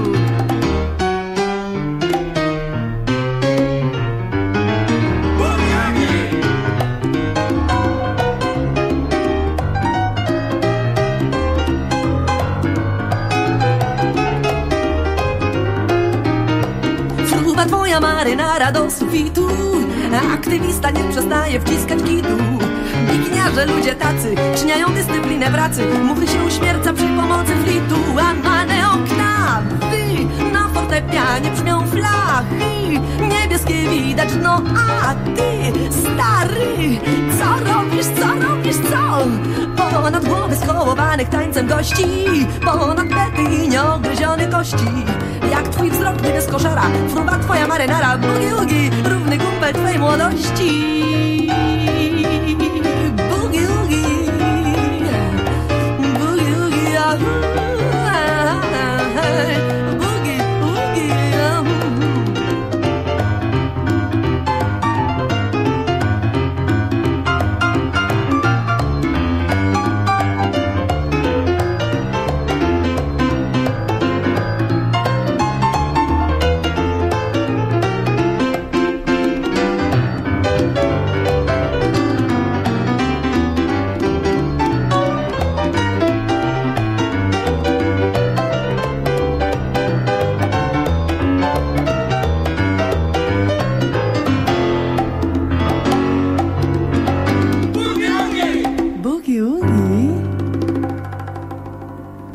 Marynara do sufitu, aktywista nie przestaje wciskać kitu. Bikiniarze, ludzie tacy, czyniają dyscyplinę pracy, muchy się uśmierca przy pomocy flitu. Łamane oktawy na fortepianie brzmią flachy, niebieskie widać dno, a ty, stary, co robisz, co? Ponad głowy skołowanych tańcem gości, ponad plety i nieogryzione kości. Jak twój wzrok nie bez koszara, fruwa twoja marynara, bugi-ugi, równy kumpel twej młodości. Bugi-ugi, bugi-ugi, bugi-ugi.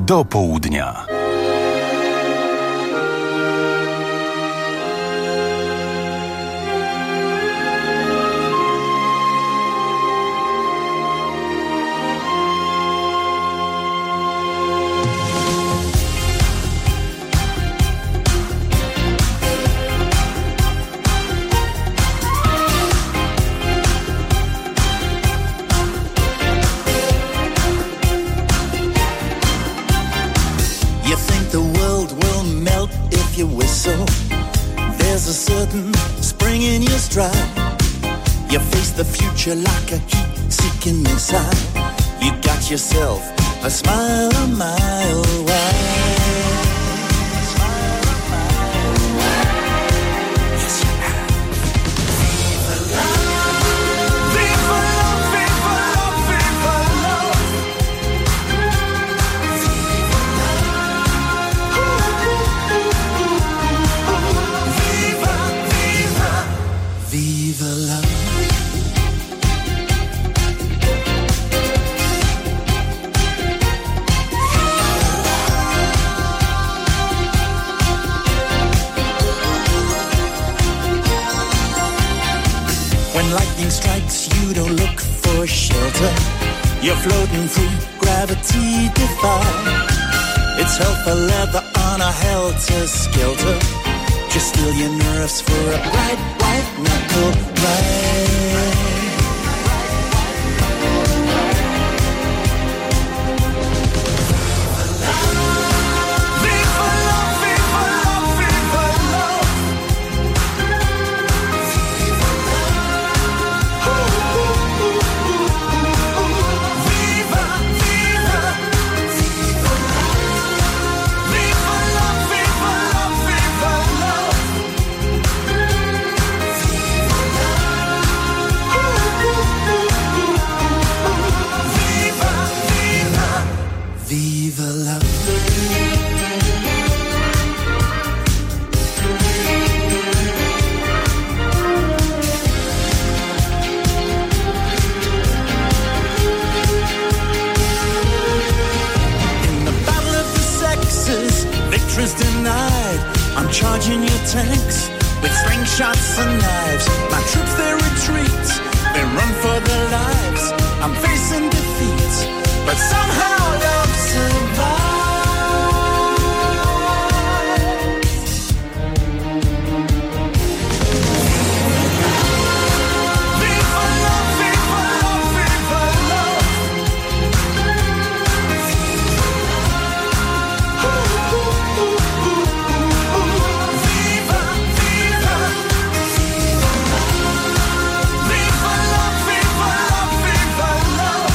do południa. There's a certain spring in your stride. You face the future like a heat-seeking missile. You got yourself a smile a mile wide. Yes, you have. Viva love, viva love, viva love, viva love. Viva love. When lightning strikes, you don't look for shelter. You're floating through gravity defy. It's hell for leather on a helter-skelter. Just still your nerves for a bright white knuckle ride. Viva love, viva love, viva love. Viva, viva, viva love, viva love, viva love. Viva love. In the battle of the sexes, victory's denied. I'm charging your tanks with slingshots and knives. My troops, they retreat, they run for their lives. I'm facing defeat, but somehow love survives. Viva love, viva love, viva love. Viva, viva, viva love, viva love, viva love.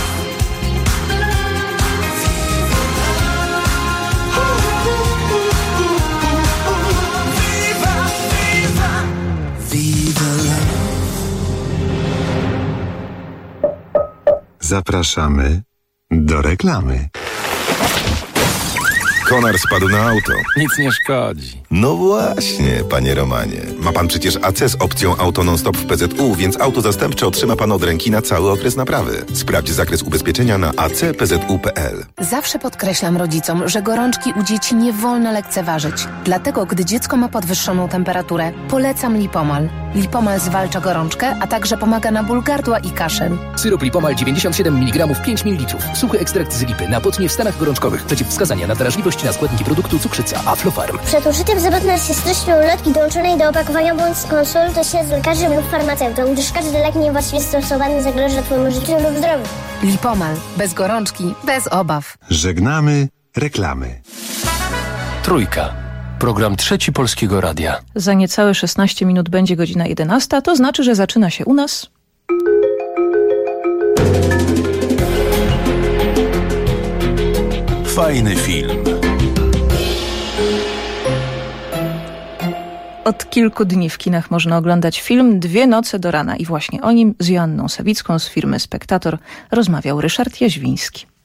Zapraszamy do reklamy. Konar spadł na auto. Nic nie szkodzi. No właśnie, panie Romanie. Ma pan przecież AC z opcją Auto non-stop w PZU, więc auto zastępcze otrzyma pan od ręki na cały okres naprawy. Sprawdź zakres ubezpieczenia na acpzu.pl. Zawsze podkreślam rodzicom, że gorączki u dzieci nie wolno lekceważyć. Dlatego, gdy dziecko ma podwyższoną temperaturę, polecam Lipomal. Lipomal zwalcza gorączkę, a także pomaga na ból gardła i kaszel. Syrop Lipomal 97 mg 5 ml. Suchy ekstrakt z lipy. Napotnie w stanach gorączkowych. Przeciwwskazania na wrażliwość na składniki produktu cukrzyca Aflofarm. Przed użyciem zapewne się z treścią ulotki dołączonej do opakowania bądź skonsultuj się z lekarzem lub farmaceutą, gdyż każdy lek niewłaściwie stosowany zagraża twojemu życiu lub zdrowiu. Lipomal. Bez gorączki, bez obaw. Żegnamy reklamy. Trójka. Program Trzeci Polskiego Radia. Za niecałe 16 minut będzie godzina 11, to znaczy, że zaczyna się u nas... Fajny film. Od kilku dni w kinach można oglądać film Dwie noce do rana i właśnie o nim z Joanną Sawicką z firmy Spektator rozmawiał Ryszard Jaźwiński.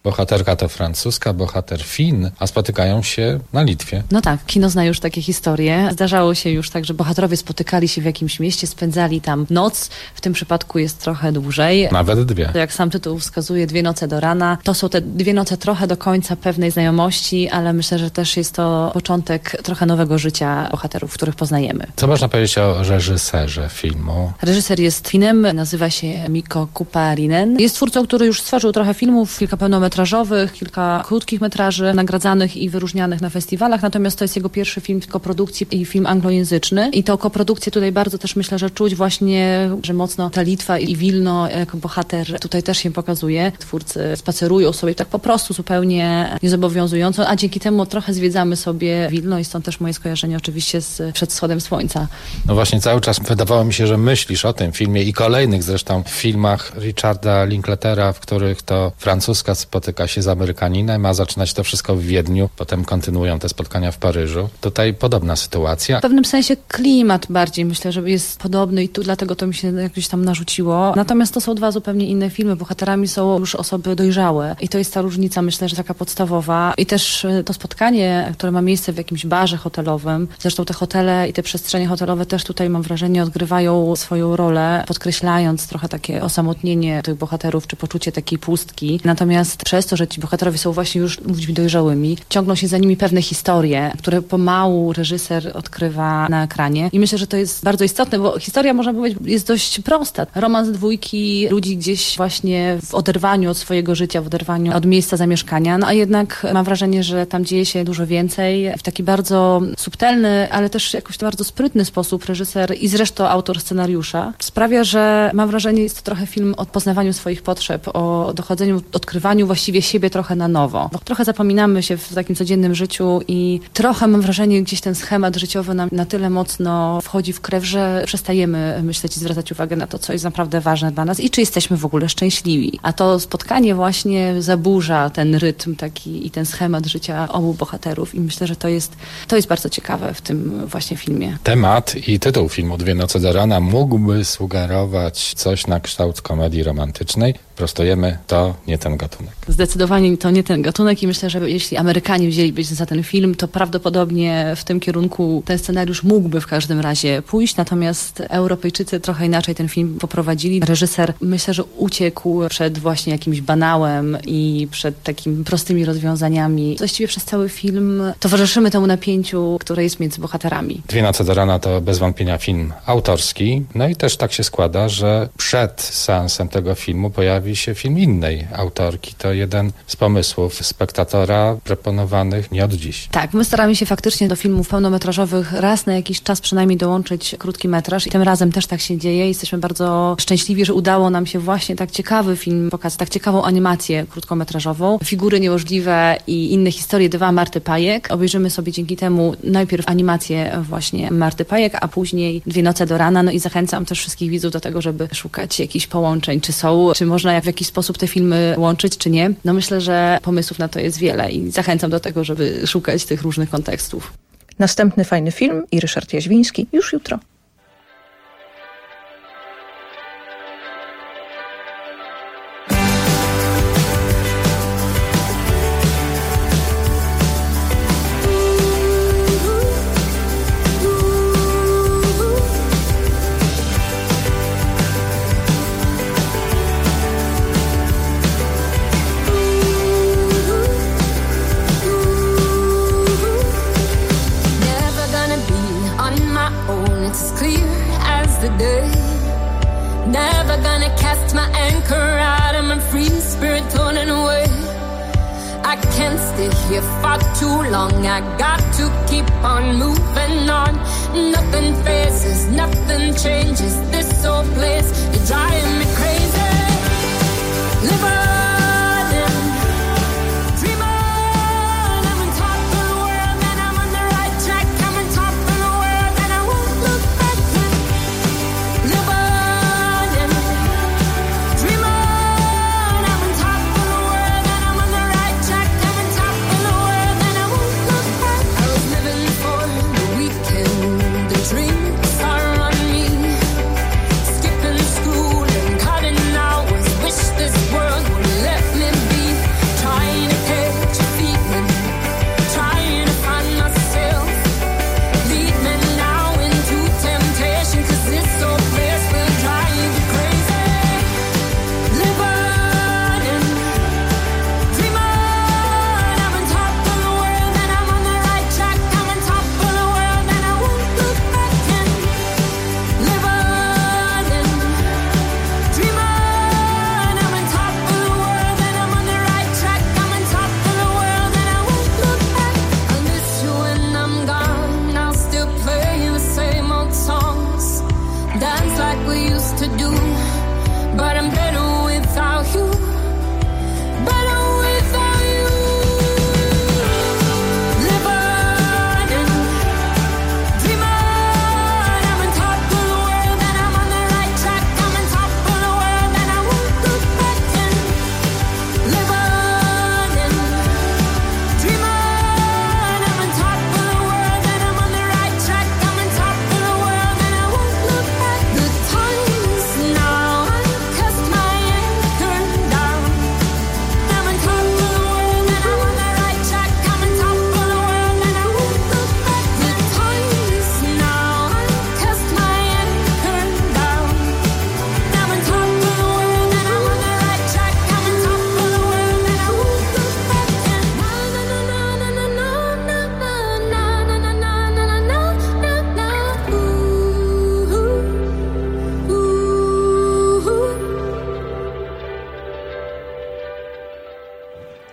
Bohaterka to francuska, bohater Fin, a spotykają się na Litwie. No tak, kino zna już takie historie. Zdarzało się już tak, że bohaterowie spotykali się w jakimś mieście, spędzali tam noc. W tym przypadku jest trochę dłużej. Nawet 2. Jak sam tytuł wskazuje, 2 noce do rana. To są te 2 noce trochę do końca pewnej znajomości, ale myślę, że też jest to początek trochę nowego życia bohaterów, których poznajemy. Co można powiedzieć o reżyserze filmu? Reżyser jest Finem, nazywa się Mikko Kuparinen. Jest twórcą, który już stworzył trochę filmów, kilka pełnometrażowych, kilka krótkich metraży nagradzanych i wyróżnianych na festiwalach, natomiast to jest jego pierwszy film w koprodukcji i film anglojęzyczny. I tą koprodukcję tutaj bardzo też myślę, że czuć właśnie, że mocno ta Litwa i Wilno jako bohater tutaj też się pokazuje. Twórcy spacerują sobie tak po prostu zupełnie niezobowiązująco, a dzięki temu trochę zwiedzamy sobie Wilno i stąd też moje skojarzenie oczywiście z Przed wschodem słońca. No właśnie cały czas wydawało mi się, że myślisz o tym filmie i kolejnych zresztą filmach Richarda Linklatera, w których to francuska spotyka się z Amerykaninem, a zaczynać to wszystko w Wiedniu, potem kontynuują te spotkania w Paryżu. Tutaj podobna sytuacja. W pewnym sensie klimat bardziej myślę, że jest podobny i tu dlatego to mi się jakoś tam narzuciło. Natomiast to są 2 zupełnie inne filmy. Bohaterami są już osoby dojrzałe i to jest ta różnica, myślę, że taka podstawowa. I też to spotkanie, które ma miejsce w jakimś barze hotelowym. Zresztą te hotele i te przestrzenie hotelowe też tutaj mam wrażenie odgrywają swoją rolę, podkreślając trochę takie osamotnienie tych bohaterów, czy poczucie takiej pustki. Natomiast przez to, że ci bohaterowie są właśnie już ludźmi dojrzałymi, ciągną się za nimi pewne historie, które pomału reżyser odkrywa na ekranie. I myślę, że to jest bardzo istotne, bo historia, można powiedzieć, jest dość prosta. Romans 2 ludzi gdzieś właśnie w oderwaniu od swojego życia, w oderwaniu od miejsca zamieszkania, no a jednak mam wrażenie, że tam dzieje się dużo więcej. W taki bardzo subtelny, ale też jakoś bardzo sprytny sposób reżyser i zresztą autor scenariusza sprawia, że mam wrażenie, jest to trochę film o poznawaniu swoich potrzeb, o dochodzeniu, odkrywaniu właściwie siebie trochę na nowo. Bo trochę zapominamy się w takim codziennym życiu i trochę mam wrażenie, gdzieś ten schemat życiowy nam na tyle mocno wchodzi w krew, że przestajemy myśleć i zwracać uwagę na to, co jest naprawdę ważne dla nas i czy jesteśmy w ogóle szczęśliwi. A to spotkanie właśnie zaburza ten rytm taki i ten schemat życia obu bohaterów i myślę, że to jest bardzo ciekawe w tym właśnie filmie. Temat i tytuł filmu 2 noce do rana mógłby sugerować coś na kształt komedii romantycznej. Prostujemy, to nie ten gatunek. Zdecydowanie to nie ten gatunek i myślę, że jeśli Amerykanie wzięliby się za ten film, to prawdopodobnie w tym kierunku ten scenariusz mógłby w każdym razie pójść, natomiast Europejczycy trochę inaczej ten film poprowadzili. Reżyser myślę, że uciekł przed właśnie jakimś banałem i przed takimi prostymi rozwiązaniami. Właściwie przez cały film towarzyszymy temu napięciu, które jest między bohaterami. 2 noce do rana to bez wątpienia film autorski. No i też tak się składa, że przed seansem tego filmu pojawi się film innej autorki. To jeden z pomysłów Spektatora proponowanych nie od dziś. Tak, my staramy się faktycznie do filmów pełnometrażowych raz na jakiś czas przynajmniej dołączyć krótki metraż i tym razem też tak się dzieje. Jesteśmy bardzo szczęśliwi, że udało nam się właśnie tak ciekawy film pokazać, tak ciekawą animację krótkometrażową. Figury niemożliwe i inne historie 2 Marty Pajek. Obejrzymy sobie dzięki temu najpierw animację właśnie Marty Pajek, a później 2 noce do rana. No i zachęcam też wszystkich widzów do tego, żeby szukać jakichś połączeń, czy można w jakiś sposób te filmy łączyć, czy nie. No myślę, że pomysłów na to jest wiele i zachęcam do tego, żeby szukać tych różnych kontekstów. Następny fajny film i Ryszard Jaźwiński już jutro. Dreams are on me, skipping school and college.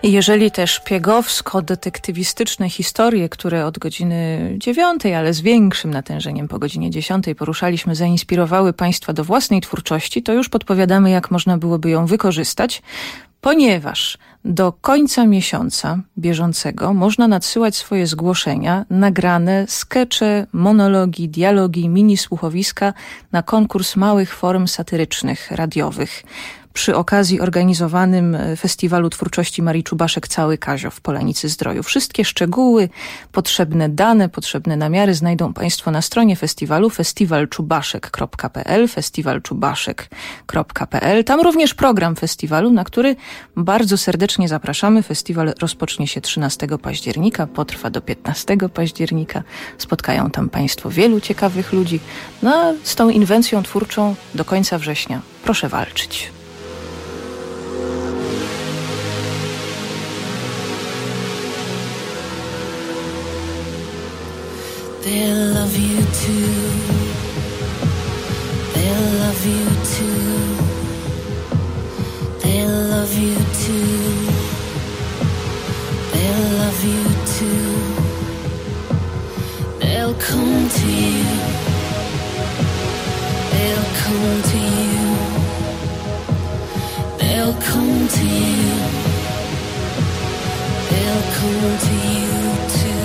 Jeżeli te szpiegowsko-detektywistyczne historie, które od godziny 9, ale z większym natężeniem po godzinie 10 poruszaliśmy, zainspirowały Państwa do własnej twórczości, to już podpowiadamy, jak można byłoby ją wykorzystać, ponieważ do końca miesiąca bieżącego można nadsyłać swoje zgłoszenia, nagrane skecze, monologi, dialogi, mini słuchowiska na konkurs małych form satyrycznych, radiowych. Przy okazji organizowanym Festiwalu Twórczości Marii Czubaszek Cały Kazio w Polanicy Zdroju. Wszystkie szczegóły, potrzebne dane, potrzebne namiary znajdą Państwo na stronie festiwalu festiwalczubaszek.pl. Tam również program festiwalu, na który bardzo serdecznie zapraszamy. Festiwal rozpocznie się 13 października, potrwa do 15 października. Spotkają tam Państwo wielu ciekawych ludzi. No a z tą inwencją twórczą do końca września proszę walczyć. They'll love you too. They'll love you too. They'll love you too. They'll love you too. They'll come to you. They'll come to you. They'll come to you. They'll come to you too.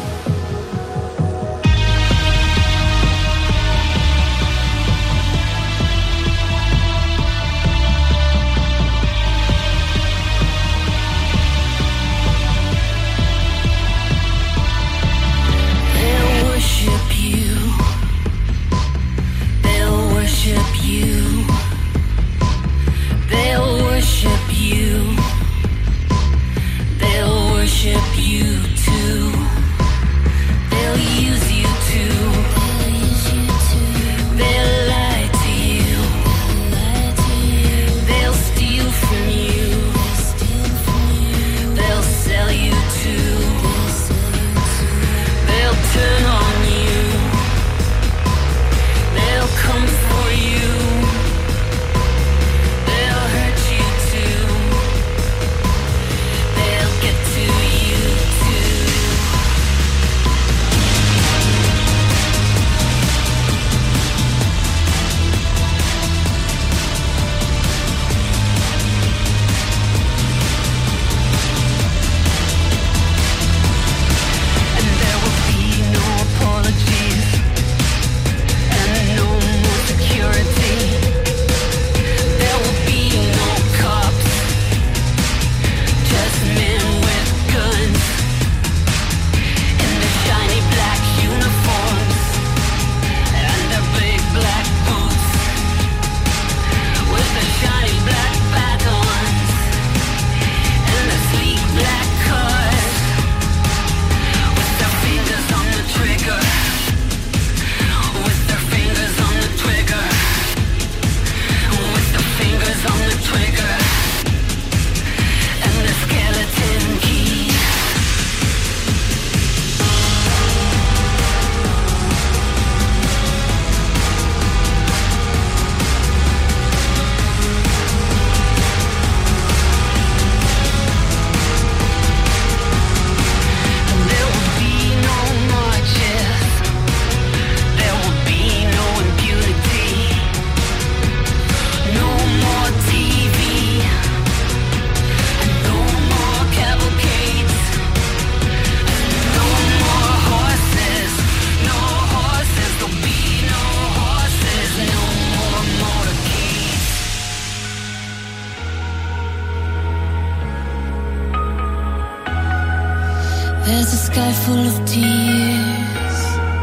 There's a sky full of tears,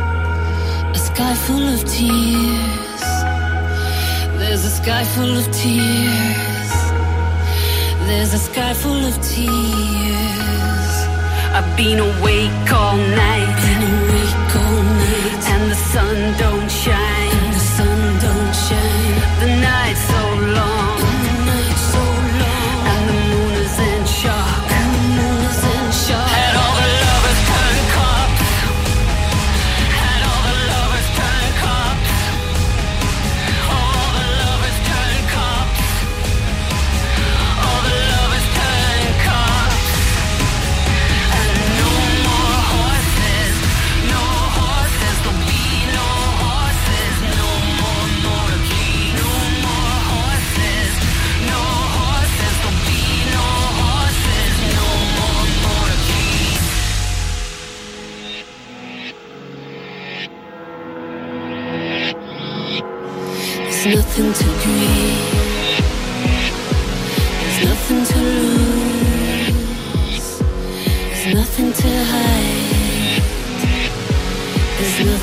a sky full of tears. There's a sky full of tears. There's a sky full of tears. I've been awake all night, and the sun don't shine, and the sun don't shine. The night's so long, and the moon is in shock, and all the lovers turn cops, and all the lovers turn cops, all the lovers turn cops, all the lovers turn cops.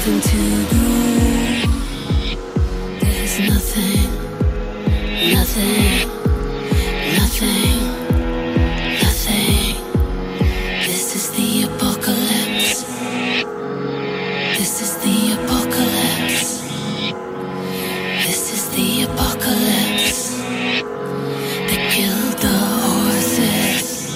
nothing to do. There's nothing, nothing, nothing, nothing. This is the apocalypse. This is the apocalypse. This is the apocalypse. They killed the horses.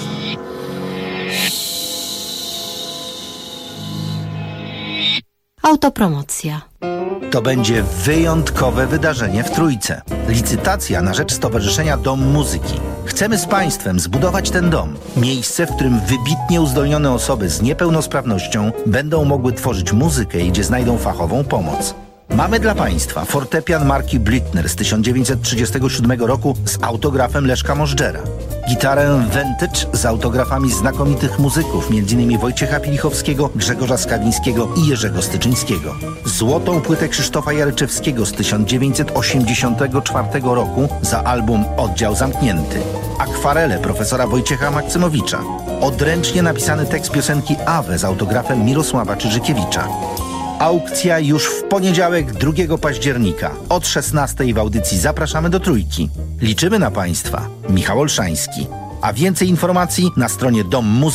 Autopromocja. To będzie wyjątkowe wydarzenie w Trójce. Licytacja na rzecz Stowarzyszenia Dom Muzyki. Chcemy z Państwem zbudować ten dom. Miejsce, w którym wybitnie uzdolnione osoby z niepełnosprawnością będą mogły tworzyć muzykę i gdzie znajdą fachową pomoc. Mamy dla Państwa fortepian marki Blüthner z 1937 roku z autografem Leszka Możdżera. Gitarę Vintage z autografami znakomitych muzyków, m.in. Wojciecha Pilichowskiego, Grzegorza Skawińskiego i Jerzego Styczyńskiego. Złotą płytę Krzysztofa Jaryczewskiego z 1984 roku za album Oddział Zamknięty. Akwarele profesora Wojciecha Maksymowicza. Odręcznie napisany tekst piosenki Awe z autografem Mirosława Czyżykiewicza. Aukcja już w poniedziałek 2 października od 16:00 w audycji Zapraszamy do Trójki. Liczymy na Państwa. Michał Olszański. A więcej informacji na stronie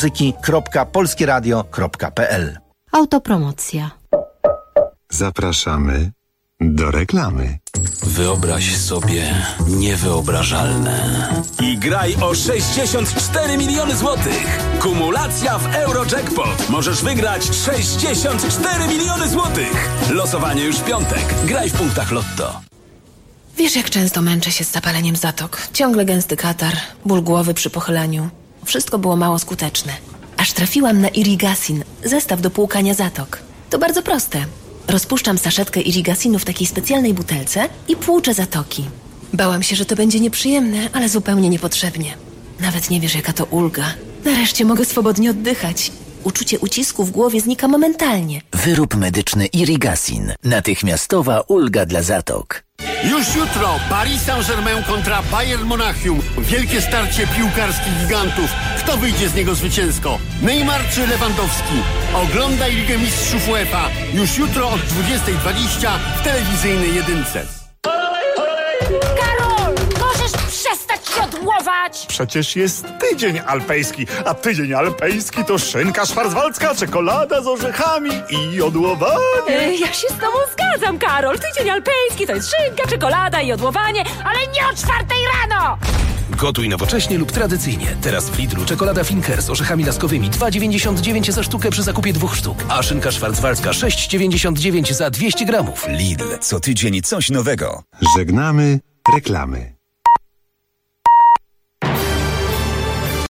dommuzyki.polskieradio.pl. Autopromocja. Zapraszamy do reklamy. Wyobraź sobie niewyobrażalne. I graj o 64 miliony złotych. Kumulacja w Eurojackpot. Możesz wygrać 64 miliony złotych. Losowanie już w piątek. Graj w punktach Lotto. Wiesz, jak często męczę się z zapaleniem zatok. Ciągle gęsty katar, ból głowy przy pochylaniu. Wszystko było mało skuteczne. Aż trafiłam na Irigasin, zestaw do płukania zatok. To bardzo proste. Rozpuszczam saszetkę Irigasinu w takiej specjalnej butelce i płuczę zatoki. Bałam się, że to będzie nieprzyjemne, ale zupełnie niepotrzebnie. Nawet nie wiesz, jaka to ulga. Nareszcie mogę swobodnie oddychać. Uczucie ucisku w głowie znika momentalnie. Wyrób medyczny Irigasin. Natychmiastowa ulga dla zatok. Już jutro Paris Saint-Germain kontra Bayern Monachium. Wielkie starcie piłkarskich gigantów. Kto wyjdzie z niego zwycięsko? Neymar czy Lewandowski? Oglądaj Ligę Mistrzów UEFA. Już jutro od 20:20 w telewizyjnej jedynce. Karol! Możesz przestać jodłować! Przecież jest tydzień alpejski, a tydzień alpejski to szynka szwarcwaldzka, czekolada z orzechami i jodłowanie. Ja się z tobą zgadzam, Karol. Tydzień alpejski to jest szynka, czekolada i jodłowanie, ale nie o 4:00 rano! Gotuj nowocześnie lub tradycyjnie. Teraz w Lidlu czekolada Finker z orzechami laskowymi 2,99 za sztukę przy zakupie 2 sztuk. A szynka szwarcwaldzka 6,99 za 200 gramów. Lidl. Co tydzień coś nowego. Żegnamy reklamy.